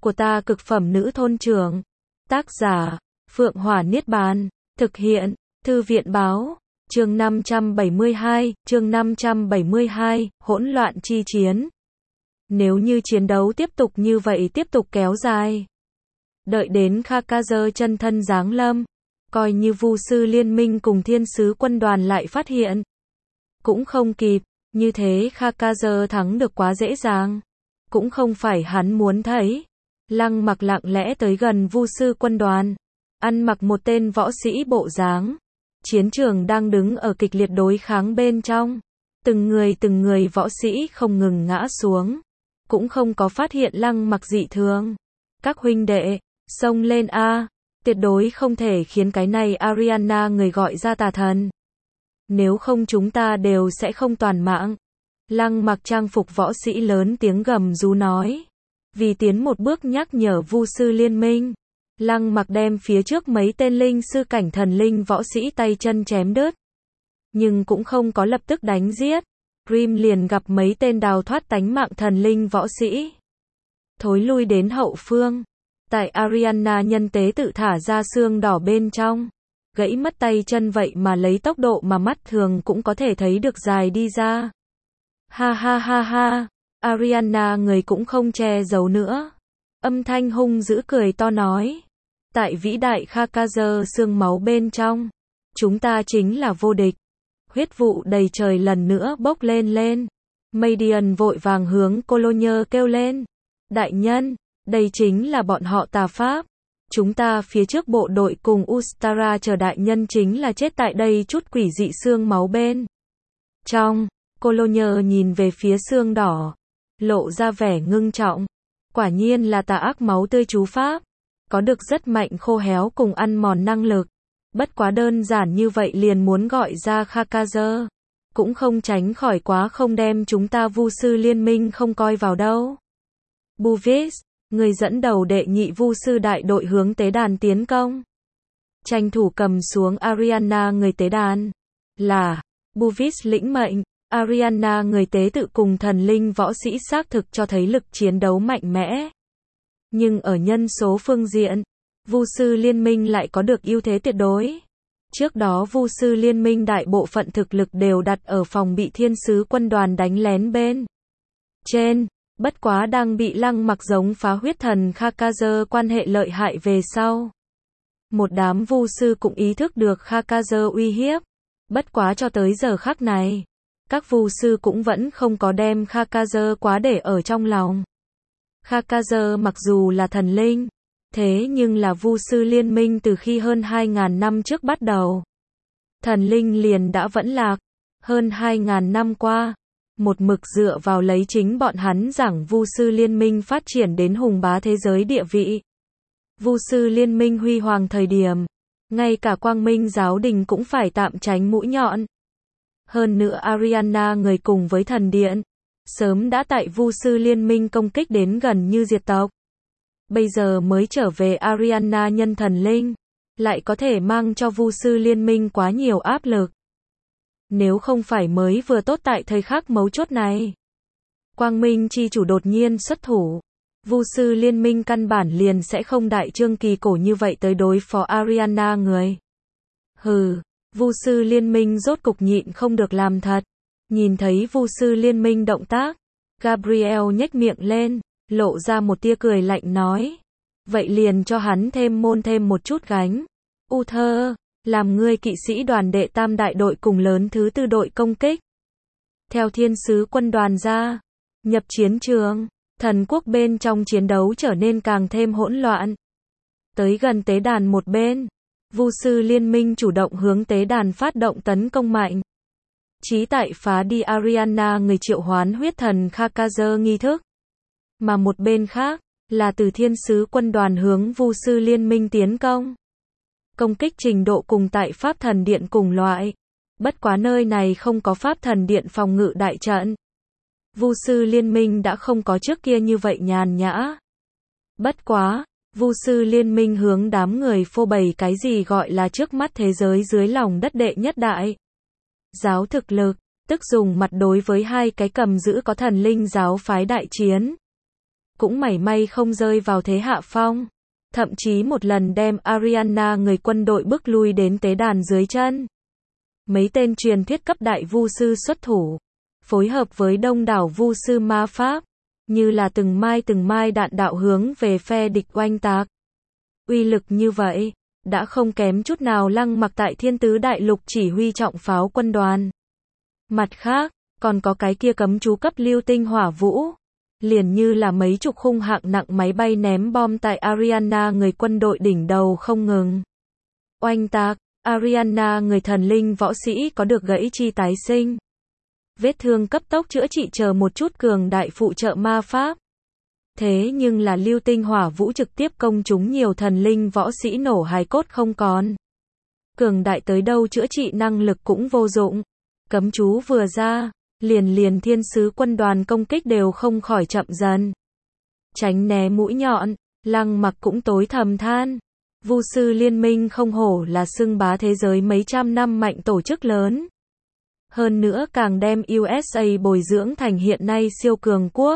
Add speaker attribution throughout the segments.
Speaker 1: của ta cực phẩm nữ thôn trưởng. Tác giả, Phượng Hỏa Niết Bàn. Thực hiện, Thư viện báo. Chương 572, hỗn loạn chi chiến. Nếu như chiến đấu tiếp tục như vậy tiếp tục kéo dài, đợi đến Khakazer chân thân giáng lâm, coi như Vu sư liên minh cùng thiên sứ quân đoàn lại phát hiện, cũng không kịp. Như thế Khakazer thắng được quá dễ dàng, cũng không phải hắn muốn thấy. Lăng Mặc lặng lẽ tới gần Vu sư quân đoàn, ăn mặc một tên võ sĩ bộ dáng. Chiến trường đang đứng ở kịch liệt đối kháng bên trong, từng người võ sĩ không ngừng ngã xuống, cũng không có phát hiện Lăng Mặc dị thường. Các huynh đệ, xông lên a, tuyệt đối không thể khiến cái này Ariana người gọi ra tà thần. Nếu không chúng ta đều sẽ không toàn mạng. Lăng Mặc trang phục võ sĩ lớn tiếng gầm rú nói. Vì tiến một bước nhắc nhở Vu sư liên minh, Lăng Mặc đem phía trước mấy tên linh sư cảnh thần linh võ sĩ tay chân chém đứt. Nhưng cũng không có lập tức đánh giết. Grim liền gặp mấy tên đào thoát tánh mạng thần linh võ sĩ, thối lui đến hậu phương. Tại Ariana nhân tế tự thả ra xương đỏ bên trong, gãy mất tay chân vậy mà lấy tốc độ mà mắt thường cũng có thể thấy được dài đi ra. Ha ha ha ha, Ariana người cũng không che giấu nữa. Âm thanh hung dữ cười to nói. Tại vĩ đại Khakazer xương máu bên trong, chúng ta chính là vô địch. Huyết vụ đầy trời lần nữa bốc lên. Madian vội vàng hướng Cologne kêu lên. Đại nhân, đây chính là bọn họ tà pháp. Chúng ta phía trước bộ đội cùng Ustara chờ đại nhân chính là chết tại đây chút quỷ dị xương máu bên trong. Cologne nhìn về phía xương đỏ, lộ ra vẻ ngưng trọng. Quả nhiên là tà ác máu tươi chú pháp, có được rất mạnh khô héo cùng ăn mòn năng lực. Bất quá đơn giản như vậy liền muốn gọi ra Khakazer, cũng không tránh khỏi quá không đem chúng ta Vu sư liên minh không coi vào đâu. Buvis, người dẫn đầu đệ nhị Vu sư đại đội hướng tế đàn tiến công. Tranh thủ cầm xuống Ariana người tế đàn. Là, Buvis lĩnh mệnh. Ariana người tế tự cùng thần linh võ sĩ xác thực cho thấy lực chiến đấu mạnh mẽ. Nhưng ở nhân số phương diện, Vu sư liên minh lại có được ưu thế tuyệt đối. Trước đó Vu sư liên minh đại bộ phận thực lực đều đặt ở phòng bị thiên sứ quân đoàn đánh lén bên trên. Bất quá đang bị Lăng Mặc giống phá huyết thần Khakazer quan hệ lợi hại về sau, một đám Vu sư cũng ý thức được Khakazer uy hiếp. Bất quá cho tới giờ khắc này, các Vu sư cũng vẫn không có đem Khakazer quá để ở trong lòng. Khakazer mặc dù là thần linh, thế nhưng là Vu sư liên minh từ khi hơn 2.000 năm trước bắt đầu. Thần linh liền đã vẫn lạc. Hơn 2.000 năm qua, một mực dựa vào lấy chính bọn hắn giảng Vu sư liên minh phát triển đến hùng bá thế giới địa vị. Vu sư liên minh huy hoàng thời điểm, ngay cả Quang Minh giáo đình cũng phải tạm tránh mũi nhọn. Hơn nữa Ariana người cùng với thần điện, sớm đã tại Vu sư liên minh công kích đến gần như diệt tộc. Bây giờ mới trở về Ariana nhân thần linh, lại có thể mang cho Vu sư liên minh quá nhiều áp lực. Nếu không phải mới vừa tốt tại thời khắc mấu chốt này, Quang Minh chi chủ đột nhiên xuất thủ, Vu sư liên minh căn bản liền sẽ không đại trương kỳ cổ như vậy tới đối phó Ariana người. Hừ, Vu sư liên minh rốt cục nhịn không được làm thật. Nhìn thấy Vu sư liên minh động tác, Gabriel nhếch miệng lên, lộ ra một tia cười lạnh nói. Vậy liền cho hắn thêm một chút gánh. Uther, làm ngươi kỵ sĩ đoàn đệ tam đại đội cùng lớn thứ tư đội công kích. Theo thiên sứ quân đoàn ra, nhập chiến trường, thần quốc bên trong chiến đấu trở nên càng thêm hỗn loạn. Tới gần tế đàn một bên, Vu sư liên minh chủ động hướng tế đàn phát động tấn công mạnh. Chí tại phá đi Ariana người triệu hoán huyết thần Khakazer nghi thức. Mà một bên khác, là từ thiên sứ quân đoàn hướng Vu sư liên minh tiến công. Công kích trình độ cùng tại Pháp thần điện cùng loại. Bất quá nơi này không có Pháp thần điện phòng ngự đại trận. Vu sư liên minh đã không có trước kia như vậy nhàn nhã. Bất quá, Vu sư liên minh hướng đám người phô bày cái gì gọi là trước mắt thế giới dưới lòng đất đệ nhất đại giáo thực lực, tức dùng mặt đối với hai cái cầm giữ có thần linh giáo phái đại chiến. cũng mảy may không rơi vào thế hạ phong. Thậm chí một lần đem Ariana người quân đội bước lui đến tế đàn dưới chân. Mấy tên truyền thuyết cấp đại vu sư xuất thủ, phối hợp với đông đảo vu sư ma pháp, như là từng mai đạn đạo hướng về phe địch oanh tạc. Uy lực như vậy, đã không kém chút nào Lăng Mặc tại Thiên Tứ Đại Lục chỉ huy trọng pháo quân đoàn. Mặt khác, còn có cái kia cấm chú cấp lưu tinh hỏa vũ, liền như là mấy chục khung hạng nặng máy bay ném bom tại Ariana người quân đội đỉnh đầu không ngừng. Oanh tạc, Ariana người thần linh võ sĩ có được gãy chi tái sinh, vết thương cấp tốc chữa trị chờ một chút cường đại phụ trợ ma pháp. Thế nhưng là lưu tinh hỏa vũ trực tiếp công chúng nhiều thần linh võ sĩ nổ hài cốt không còn. Cường đại tới đâu chữa trị năng lực cũng vô dụng. Cấm chú vừa ra, liền thiên sứ quân đoàn công kích đều không khỏi chậm dần. Tránh né mũi nhọn, Lăng Mặc cũng tối thầm than. Vu sư liên minh không hổ là xưng bá thế giới mấy trăm năm mạnh tổ chức lớn. Hơn nữa càng đem USA bồi dưỡng thành hiện nay siêu cường quốc.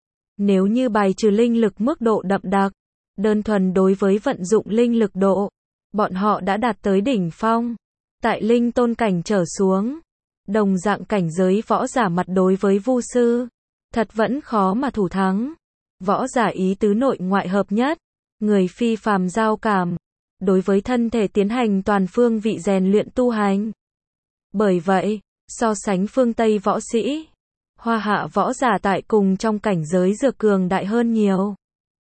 Speaker 1: Nếu như bài trừ linh lực mức độ đậm đặc, đơn thuần đối với vận dụng linh lực độ, bọn họ đã đạt tới đỉnh phong. Tại linh tôn cảnh trở xuống, đồng dạng cảnh giới võ giả mặt đối với vu sư, thật vẫn khó mà thủ thắng. Võ giả ý tứ nội ngoại hợp nhất, người phi phàm giao cảm, đối với thân thể tiến hành toàn phương vị rèn luyện tu hành. Bởi vậy, so sánh phương Tây võ sĩ, Hoa hạ võ giả tại cùng trong cảnh giới dược cường đại hơn nhiều.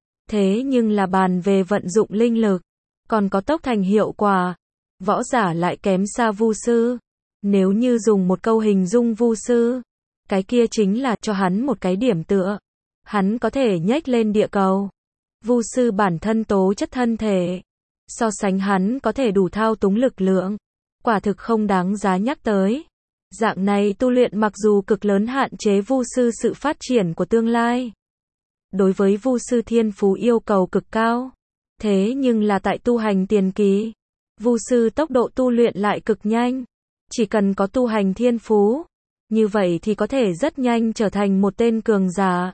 Speaker 1: Thế nhưng là bàn về vận dụng linh lực, còn có tốc thành hiệu quả, võ giả lại kém xa vu sư. Nếu như dùng một câu hình dung vu sư, cái kia chính là cho hắn một cái điểm tựa. Hắn có thể nhếch lên địa cầu. Vu sư bản thân tố chất thân thể, so sánh hắn có thể đủ thao túng lực lượng, quả thực không đáng giá nhắc tới. Dạng này tu luyện mặc dù cực lớn hạn chế vu sư sự phát triển của tương lai. Đối với vu sư thiên phú yêu cầu cực cao. Thế nhưng là tại tu hành tiền kỳ, vu sư tốc độ tu luyện lại cực nhanh. Chỉ cần có tu hành thiên phú, như vậy thì có thể rất nhanh trở thành một tên cường giả.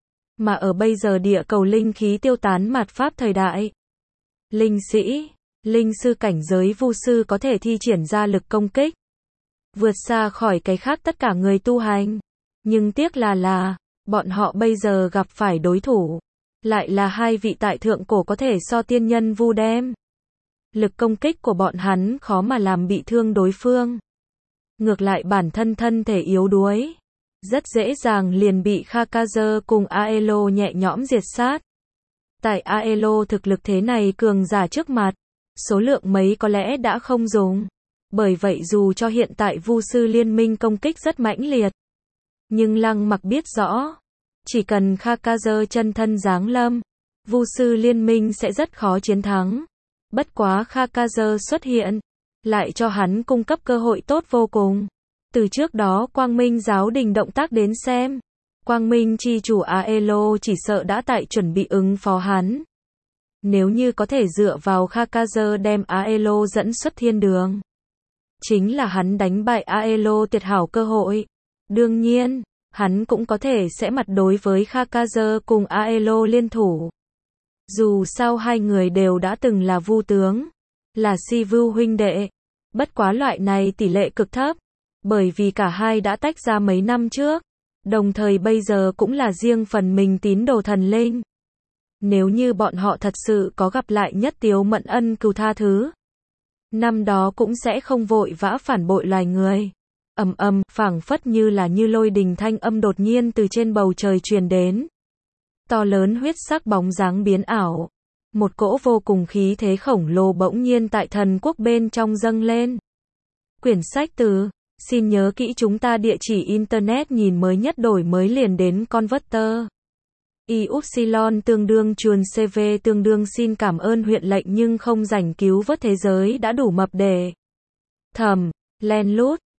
Speaker 1: Mà ở bây giờ địa cầu linh khí tiêu tán mạt pháp thời đại, linh sĩ, linh sư cảnh giới vu sư có thể thi triển ra lực công kích, vượt xa khỏi cái khác tất cả người tu hành. Nhưng tiếc là bọn họ bây giờ gặp phải đối thủ, lại là hai vị tại thượng cổ có thể so tiên nhân vu đem. Lực công kích của bọn hắn khó mà làm bị thương đối phương. Ngược lại bản thân thân thể yếu đuối, rất dễ dàng liền bị Khakazer cùng Aelo nhẹ nhõm diệt sát. Tại Aelo thực lực thế này cường giả trước mặt, số lượng mấy có lẽ đã không dùng. Bởi vậy dù cho hiện tại vu sư liên minh công kích rất mãnh liệt, nhưng Lăng Mặc biết rõ, chỉ cần Khakazer chân thân giáng lâm, vu sư liên minh sẽ rất khó chiến thắng. Bất quá Khakazer xuất hiện, lại cho hắn cung cấp cơ hội tốt vô cùng. Từ trước đó Quang Minh giáo đình động tác đến xem, Quang Minh chi chủ Aelo chỉ sợ đã tại chuẩn bị ứng phó hắn. Nếu như có thể dựa vào Khakazer đem Aelo dẫn xuất thiên đường, chính là hắn đánh bại Aelo tuyệt hảo cơ hội. Đương nhiên, hắn cũng có thể sẽ mặt đối với Khakazer cùng Aelo liên thủ. Dù sao hai người đều đã từng là vu tướng, là si vu huynh đệ. Bất quá loại này tỷ lệ cực thấp, bởi vì cả hai đã tách ra mấy năm trước, đồng thời bây giờ cũng là riêng phần mình tín đồ thần linh. Nếu như bọn họ thật sự có gặp lại nhất tiếu mận ân cừu tha thứ, năm đó cũng sẽ không vội vã phản bội loài người. Phảng phất như là như lôi đình thanh âm đột nhiên từ trên bầu trời truyền đến. To lớn huyết sắc bóng dáng biến ảo. Một cỗ vô cùng khí thế khổng lồ bỗng nhiên tại thần quốc bên trong dâng lên. Quyển sách từ, xin nhớ kỹ chúng ta địa chỉ internet nhìn mới nhất đổi mới liền đến Converter. Y-upsilon tương đương chuồn CV tương đương xin cảm ơn huyện lệnh nhưng không rảnh cứu vớt thế giới đã đủ mập để. Thầm, len lút,